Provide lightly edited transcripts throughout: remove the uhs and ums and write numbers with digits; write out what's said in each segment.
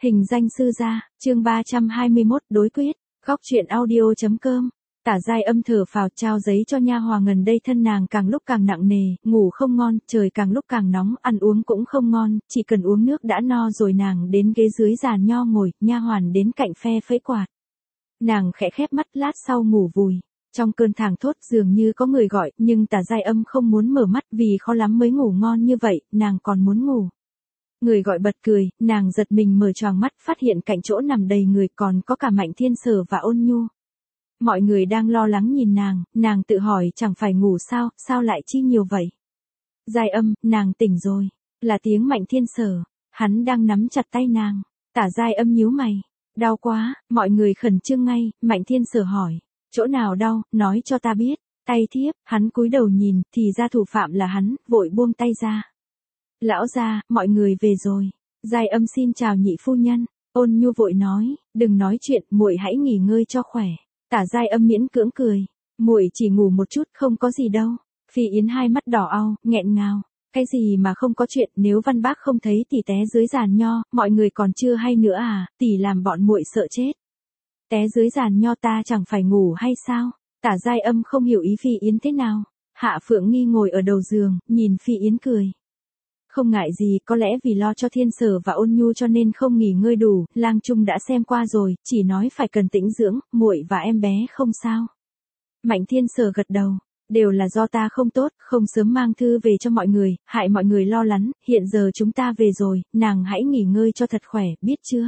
Hình danh sư gia, chương 321 đối quyết, góc truyện audio.com. Tả Giai Âm thở phào trao giấy cho nha hoàn, gần đây thân nàng càng lúc càng nặng nề, ngủ không ngon, trời càng lúc càng nóng, ăn uống cũng không ngon, chỉ cần uống nước đã no rồi. Nàng đến ghế dưới giàn nho ngồi, nha hoàn đến cạnh phe phẩy quạt. Nàng khẽ khép mắt, lát sau ngủ vùi. Trong cơn thảng thốt dường như có người gọi, nhưng Tả Giai Âm không muốn mở mắt vì khó lắm mới ngủ ngon như vậy, nàng còn muốn ngủ. Người gọi bật cười, nàng giật mình mở choàng mắt, phát hiện cạnh chỗ nằm đầy người, còn có cả Mạnh Thiên Sở và Ôn Nhu. Mọi người đang lo lắng nhìn nàng tự hỏi chẳng phải ngủ sao, sao lại chi nhiều vậy? Giai Âm, nàng tỉnh rồi. Là tiếng Mạnh Thiên Sở, hắn đang nắm chặt tay nàng. Tả Giai Âm nhíu mày. Đau quá, mọi người khẩn trương ngay, Mạnh Thiên Sở hỏi. Chỗ nào đau, nói cho ta biết. Tay thiếp, hắn cúi đầu nhìn, thì ra thủ phạm là hắn, vội buông tay ra. Lão gia, mọi người về rồi. Giai Âm xin chào nhị phu nhân. Ôn Nhu vội nói, đừng nói chuyện, muội hãy nghỉ ngơi cho khỏe. Tả Giai Âm miễn cưỡng cười, muội chỉ ngủ một chút, không có gì đâu. Phi Yến hai mắt đỏ au, nghẹn ngào. Cái gì mà không có chuyện, nếu Văn Bác không thấy tỷ té dưới giàn nho, mọi người còn chưa hay nữa à, tỷ làm bọn muội sợ chết. Té dưới giàn nho ta chẳng phải ngủ hay sao? Tả Giai Âm không hiểu ý Phi Yến thế nào. Hạ Phượng Nghi ngồi ở đầu giường, nhìn Phi Yến cười. Không ngại gì, có lẽ vì lo cho Thiên Sở và Ôn Nhu cho nên không nghỉ ngơi đủ, Lang Trung đã xem qua rồi, chỉ nói phải cần tĩnh dưỡng, muội và em bé không sao. Mạnh Thiên Sở gật đầu, đều là do ta không tốt, không sớm mang thư về cho mọi người, hại mọi người lo lắng, hiện giờ chúng ta về rồi, nàng hãy nghỉ ngơi cho thật khỏe, biết chưa?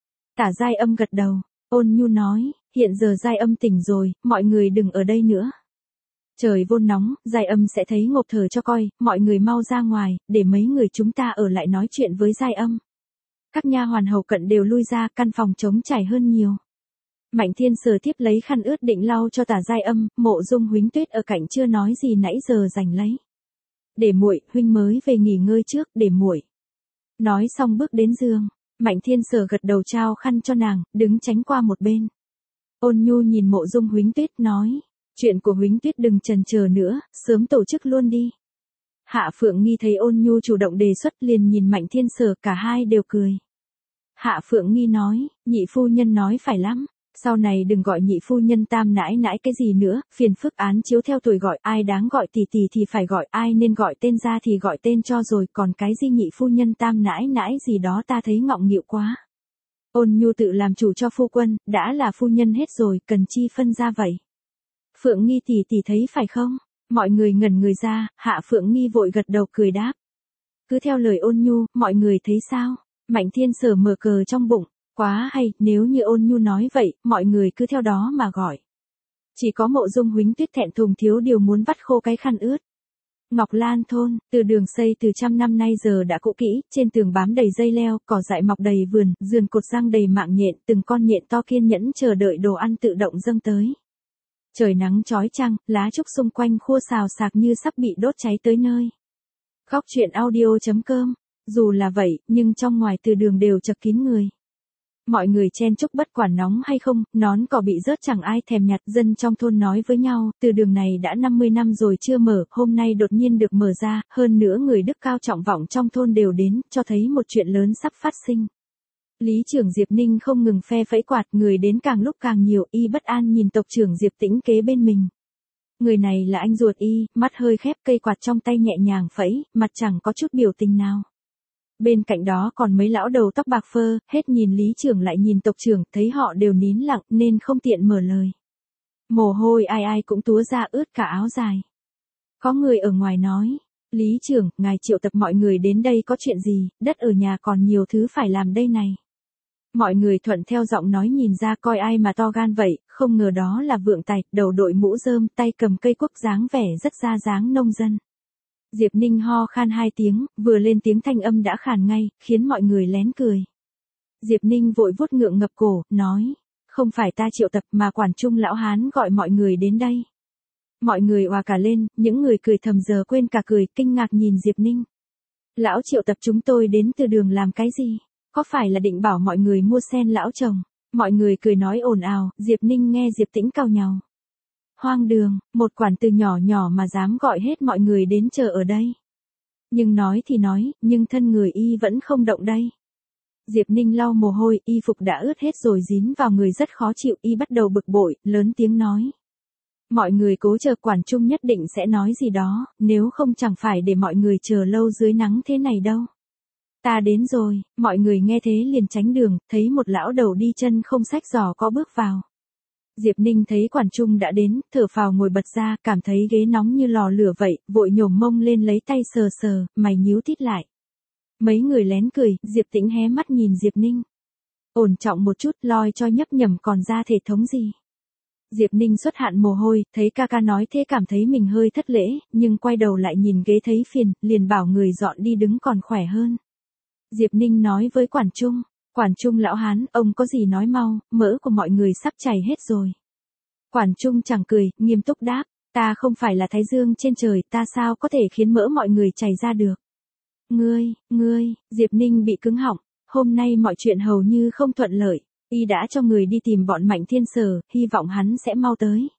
Tả Giai Âm gật đầu, Ôn Nhu nói, hiện giờ Giai Âm tỉnh rồi, mọi người đừng ở đây nữa. Trời vốn nóng, Giai Âm sẽ thấy ngộp thở cho coi, mọi người mau ra ngoài, để mấy người chúng ta ở lại nói chuyện với Giai Âm. Các nha hoàn hầu cận đều lui ra, căn phòng trống trải hơn nhiều. Mạnh Thiên Sở tiếp lấy khăn ướt định lau cho Tả Giai Âm, Mộ Dung Huỳnh Tuyết ở cạnh chưa nói gì nãy giờ giành lấy. Để muội, huynh mới về nghỉ ngơi trước, để muội. Nói xong bước đến giường, Mạnh Thiên Sở gật đầu trao khăn cho nàng, đứng tránh qua một bên. Ôn Nhu nhìn Mộ Dung Huỳnh Tuyết nói. Chuyện của Huỳnh Tuyết đừng chần chờ nữa, sớm tổ chức luôn đi. Hạ Phượng Nghi thấy Ôn Nhu chủ động đề xuất liền nhìn Mạnh Thiên Sở, cả hai đều cười. Hạ Phượng Nghi nói, nhị phu nhân nói phải lắm, sau này đừng gọi nhị phu nhân tam nãi nãi cái gì nữa, phiền phức án chiếu theo tuổi gọi, ai đáng gọi tỷ tỷ thì phải gọi, ai nên gọi tên ra thì gọi tên cho rồi, còn cái gì nhị phu nhân tam nãi nãi gì đó ta thấy ngọng nghịu quá. Ôn Nhu tự làm chủ cho phu quân, đã là phu nhân hết rồi, cần chi phân ra vậy. Phượng Nghi tỷ tỷ thấy phải không? Mọi người ngẩn người ra, Hạ Phượng Nghi vội gật đầu cười đáp. Cứ theo lời Ôn Nhu, mọi người thấy sao? Mạnh Thiên Sở mở cờ trong bụng, quá hay, nếu như Ôn Nhu nói vậy, mọi người cứ theo đó mà gọi. Chỉ có Mộ Dung Huỳnh Tuyết thẹn thùng thiếu điều muốn vắt khô cái khăn ướt. Ngọc Lan thôn, từ đường xây từ trăm năm nay giờ đã cũ kỹ, trên tường bám đầy dây leo, cỏ dại mọc đầy vườn, giường cột răng đầy mạng nhện, từng con nhện to kiên nhẫn chờ đợi đồ ăn tự động dâng tới. Trời nắng chói chang, lá trúc xung quanh khua xào xạc như sắp bị đốt cháy tới nơi. Góc truyện audio.com. Dù là vậy, nhưng trong ngoài từ đường đều chật kín người. Mọi người chen chúc bất quản nóng hay không, nón cỏ bị rớt chẳng ai thèm nhặt. Dân trong thôn nói với nhau, từ đường này đã 50 năm rồi chưa mở, hôm nay đột nhiên được mở ra, hơn nữa người đức cao trọng vọng trong thôn đều đến, cho thấy một chuyện lớn sắp phát sinh. Lý trưởng Diệp Ninh không ngừng phe phẩy quạt, người đến càng lúc càng nhiều, y bất an nhìn tộc trưởng Diệp Tĩnh kế bên mình. Người này là anh ruột y, mắt hơi khép, cây quạt trong tay nhẹ nhàng phẩy, mặt chẳng có chút biểu tình nào. Bên cạnh đó còn mấy lão đầu tóc bạc phơ, hết nhìn Lý trưởng lại nhìn tộc trưởng, thấy họ đều nín lặng nên không tiện mở lời. Mồ hôi ai ai cũng túa ra ướt cả áo dài. Có người ở ngoài nói, Lý trưởng, ngài triệu tập mọi người đến đây có chuyện gì, đất ở nhà còn nhiều thứ phải làm đây này. Mọi người thuận theo giọng nói nhìn ra coi ai mà to gan vậy, không ngờ đó là Vượng Tài, đầu đội mũ rơm, tay cầm cây cuốc dáng vẻ rất ra dáng nông dân. Diệp Ninh ho khan hai tiếng, vừa lên tiếng thanh âm đã khàn ngay, khiến mọi người lén cười. Diệp Ninh vội vuốt ngượng ngập cổ, nói, không phải ta triệu tập mà quản trung lão hán gọi mọi người đến đây. Mọi người òa cả lên, những người cười thầm giờ quên cả cười, kinh ngạc nhìn Diệp Ninh. Lão triệu tập chúng tôi đến từ đường làm cái gì? Có phải là định bảo mọi người mua sen lão chồng? Mọi người cười nói ồn ào, Diệp Ninh nghe Diệp Tĩnh cau nhàu. Hoang đường, một quản từ nhỏ nhỏ mà dám gọi hết mọi người đến chờ ở đây. Nhưng nói thì nói, nhưng thân người y vẫn không động đây. Diệp Ninh lau mồ hôi, y phục đã ướt hết rồi dính vào người rất khó chịu, y bắt đầu bực bội, lớn tiếng nói. Mọi người cố chờ, quản trung nhất định sẽ nói gì đó, nếu không chẳng phải để mọi người chờ lâu dưới nắng thế này đâu. Ta đến rồi, mọi người nghe thế liền tránh đường, thấy một lão đầu đi chân không xách giỏ có bước vào. Diệp Ninh thấy quản trung đã đến, thở phào ngồi bật ra, cảm thấy ghế nóng như lò lửa vậy, vội nhổm mông lên lấy tay sờ sờ, mày nhíu tít lại. Mấy người lén cười, Diệp Tĩnh hé mắt nhìn Diệp Ninh. Ổn trọng một chút, loi cho nhấp nhẩm còn ra thể thống gì. Diệp Ninh xuất hạn mồ hôi, thấy ca ca nói thế cảm thấy mình hơi thất lễ, nhưng quay đầu lại nhìn ghế thấy phiền, liền bảo người dọn đi đứng còn khỏe hơn. Diệp Ninh nói với quản trung lão hán, ông có gì nói mau, mỡ của mọi người sắp chảy hết rồi. Quản trung chẳng cười, nghiêm túc đáp, ta không phải là thái dương trên trời, ta sao có thể khiến mỡ mọi người chảy ra được. Ngươi, Diệp Ninh bị cứng họng, hôm nay mọi chuyện hầu như không thuận lợi, y đã cho người đi tìm bọn Mạnh Thiên Sở, hy vọng hắn sẽ mau tới.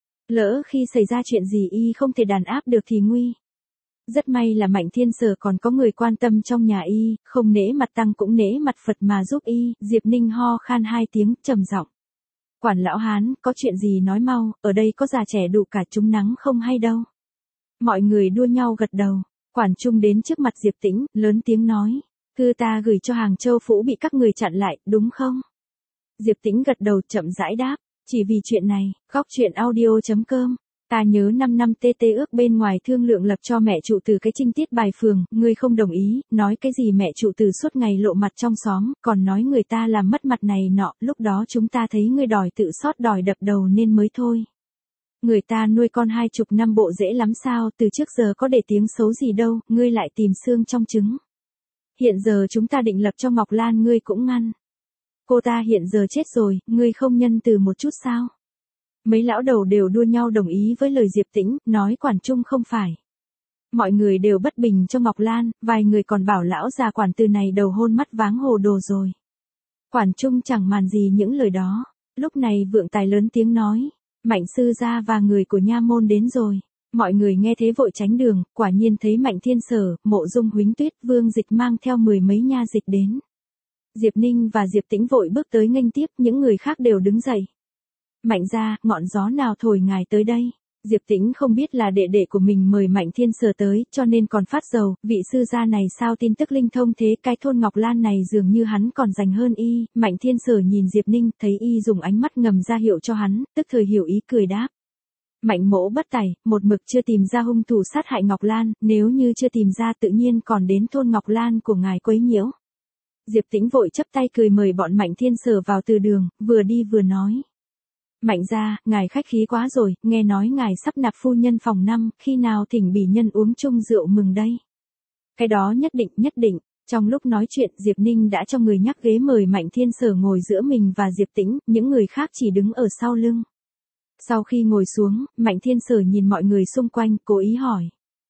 Lỡ khi xảy ra chuyện gì y không thể đàn áp được thì nguy. Rất may là Mạnh Thiên Sở còn có người quan tâm trong nhà y, không nể mặt tăng cũng nể mặt Phật mà giúp y, Diệp Ninh ho khan 2 tiếng, trầm giọng. Quản lão hán, có chuyện gì nói mau, ở đây có già trẻ đủ cả chúng nắng không hay đâu. Mọi người đua nhau gật đầu, quản trung đến trước mặt Diệp Tĩnh, lớn tiếng nói, thư ta gửi cho Hàng Châu Phủ bị các người chặn lại, đúng không? Diệp Tĩnh gật đầu chậm rãi đáp, chỉ vì chuyện này, góc chuyện audio.com. Ta nhớ 5 năm TT ước bên ngoài thương lượng lập cho mẹ trụ từ cái trinh tiết bài phường, ngươi không đồng ý, nói cái gì mẹ trụ từ suốt ngày lộ mặt trong xóm, còn nói người ta làm mất mặt này nọ, lúc đó chúng ta thấy ngươi đòi tự sót đòi đập đầu nên mới thôi. Người ta nuôi con 20 năm bộ dễ lắm sao, từ trước giờ có để tiếng xấu gì đâu, ngươi lại tìm xương trong trứng. Hiện giờ chúng ta định lập cho Ngọc Lan ngươi cũng ngăn. Cô ta hiện giờ chết rồi, ngươi không nhân từ một chút sao? Mấy lão đầu đều đua nhau đồng ý với lời Diệp Tĩnh, nói quản trung không phải. Mọi người đều bất bình cho Ngọc Lan, vài người còn bảo lão già quản từ này đầu hôn mắt váng hồ đồ rồi. Quản trung chẳng màn gì những lời đó. Lúc này Vượng Tài lớn tiếng nói, Mạnh sư gia và người của nha môn đến rồi. Mọi người nghe thế vội tránh đường, quả nhiên thấy Mạnh Thiên Sở, Mộ Dung Huính Tuyết, Vương Dịch mang theo 10 mấy nha dịch đến. Diệp Ninh và Diệp Tĩnh vội bước tới nghênh tiếp, những người khác đều đứng dậy. Mạnh gia, ngọn gió nào thổi ngài tới đây? Diệp Tĩnh không biết là đệ đệ của mình mời Mạnh Thiên Sở tới, cho nên còn phát dầu, vị sư gia này sao tin tức linh thông thế, cái thôn Ngọc Lan này dường như hắn còn dành hơn y. Mạnh Thiên Sở nhìn Diệp Ninh, thấy y dùng ánh mắt ngầm ra hiệu cho hắn, tức thời hiểu ý cười đáp. Mạnh mỗ bất tài, một mực chưa tìm ra hung thủ sát hại Ngọc Lan, nếu như chưa tìm ra tự nhiên còn đến thôn Ngọc Lan của ngài quấy nhiễu. Diệp Tĩnh vội chấp tay cười mời bọn Mạnh Thiên Sở vào từ đường, vừa đi vừa nói. Mạnh gia, ngài khách khí quá rồi, nghe nói ngài sắp nạp phu nhân phòng 5, khi nào thỉnh bỉ nhân uống chung rượu mừng đây. Cái đó nhất định, trong lúc nói chuyện Diệp Ninh đã cho người nhắc ghế mời Mạnh Thiên Sở ngồi giữa mình và Diệp Tĩnh, những người khác chỉ đứng ở sau lưng. Sau khi ngồi xuống, Mạnh Thiên Sở nhìn mọi người xung quanh, cố ý hỏi.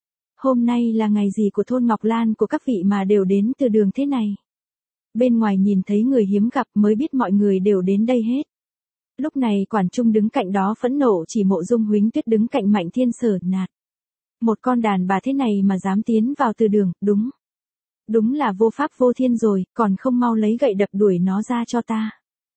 Hôm nay là ngày gì của thôn Ngọc Lan của các vị mà đều đến từ đường thế này? Bên ngoài nhìn thấy người hiếm gặp mới biết mọi người đều đến đây hết. Lúc này quản trung đứng cạnh đó phẫn nộ chỉ Mộ Dung Huính Tuyết đứng cạnh Mạnh Thiên Sở nạt. Một con đàn bà thế này mà dám tiến vào từ đường, đúng là vô pháp vô thiên rồi, còn không mau lấy gậy đập đuổi nó ra cho ta.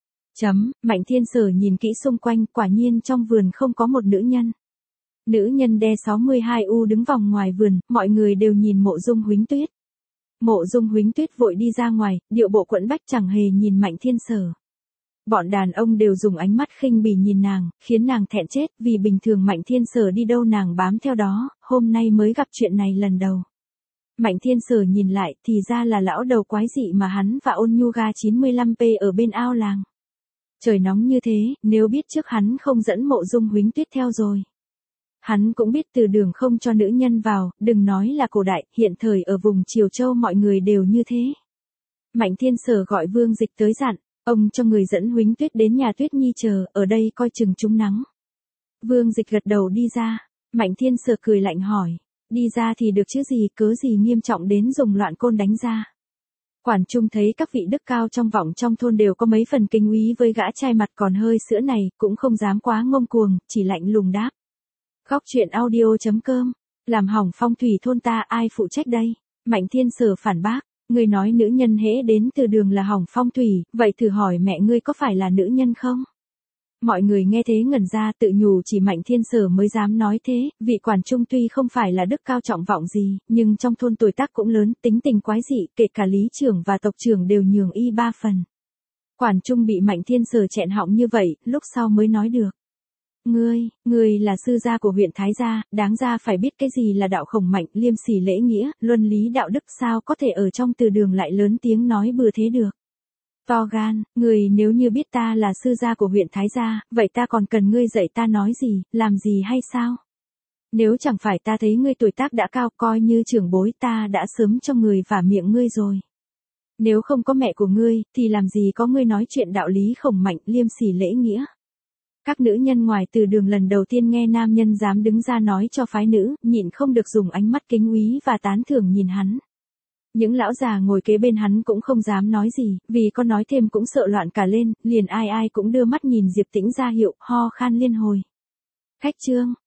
Mạnh Thiên Sở nhìn kỹ xung quanh, quả nhiên trong vườn không có một nữ nhân. Nữ nhân đe 62U đứng vòng ngoài vườn, mọi người đều nhìn Mộ Dung Huính Tuyết. Mộ Dung Huính Tuyết vội đi ra ngoài, điệu bộ quẫn bách chẳng hề nhìn Mạnh Thiên Sở. Bọn đàn ông đều dùng ánh mắt khinh bỉ nhìn nàng, khiến nàng thẹn chết, vì bình thường Mạnh Thiên Sở đi đâu nàng bám theo đó, hôm nay mới gặp chuyện này lần đầu. Mạnh Thiên Sở nhìn lại, thì ra là lão đầu quái dị mà hắn và Ôn Nhu Ga 95P ở bên ao làng. Trời nóng như thế, nếu biết trước hắn không dẫn Mộ Dung Huính Tuyết theo rồi. Hắn cũng biết từ đường không cho nữ nhân vào, đừng nói là cổ đại, hiện thời ở vùng Triều Châu mọi người đều như thế. Mạnh Thiên Sở gọi Vương Dịch tới dặn, ông cho người dẫn Huính Tuyết đến nhà Tuyết Nhi chờ, ở đây coi chừng trúng nắng. Vương Dịch gật đầu đi ra, Mạnh Thiên Sở cười lạnh hỏi, đi ra thì được chứ gì, cớ gì nghiêm trọng đến dùng loạn côn đánh ra. Quản trung thấy các vị đức cao trong vọng trong thôn đều có mấy phần kinh úy với gã trai mặt còn hơi sữa này, cũng không dám quá ngông cuồng, chỉ lạnh lùng đáp. Góc chuyện audio.com, làm hỏng phong thủy thôn ta ai phụ trách đây? Mạnh Thiên Sở phản bác, Ngươi nói nữ nhân hễ đến từ đường là hỏng phong thủy, vậy thử hỏi mẹ ngươi có phải là nữ nhân không? Mọi người nghe thế ngẩn ra, tự nhủ chỉ Mạnh Thiên Sở mới dám nói thế, vị quản trung tuy không phải là đức cao trọng vọng gì, nhưng trong thôn tuổi tác cũng lớn, tính tình quái dị, kể cả lý trưởng và tộc trưởng đều nhường y 3 phần. Quản trung bị Mạnh Thiên Sở chẹn họng như vậy, lúc sau mới nói được. Ngươi là sư gia của huyện Thái Gia, đáng ra phải biết cái gì là đạo khổng mạnh, liêm sỉ lễ nghĩa, luân lý đạo đức, sao có thể ở trong từ đường lại lớn tiếng nói bừa thế được. To gan, ngươi nếu như biết ta là sư gia của huyện Thái Gia, vậy ta còn cần ngươi dạy ta nói gì, làm gì hay sao? Nếu chẳng phải ta thấy ngươi tuổi tác đã cao, coi như trưởng bối, ta đã sớm cho người vả miệng ngươi rồi. Nếu không có mẹ của ngươi, thì làm gì có ngươi nói chuyện đạo lý khổng mạnh, liêm sỉ lễ nghĩa. Các nữ nhân ngoài từ đường lần đầu tiên nghe nam nhân dám đứng ra nói cho phái nữ, nhịn không được dùng ánh mắt kính úy và tán thưởng nhìn hắn. Những lão già ngồi kế bên hắn cũng không dám nói gì, vì có nói thêm cũng sợ loạn cả lên, liền ai cũng đưa mắt nhìn Diệp Tĩnh ra hiệu, ho khan liên hồi. Khách trương,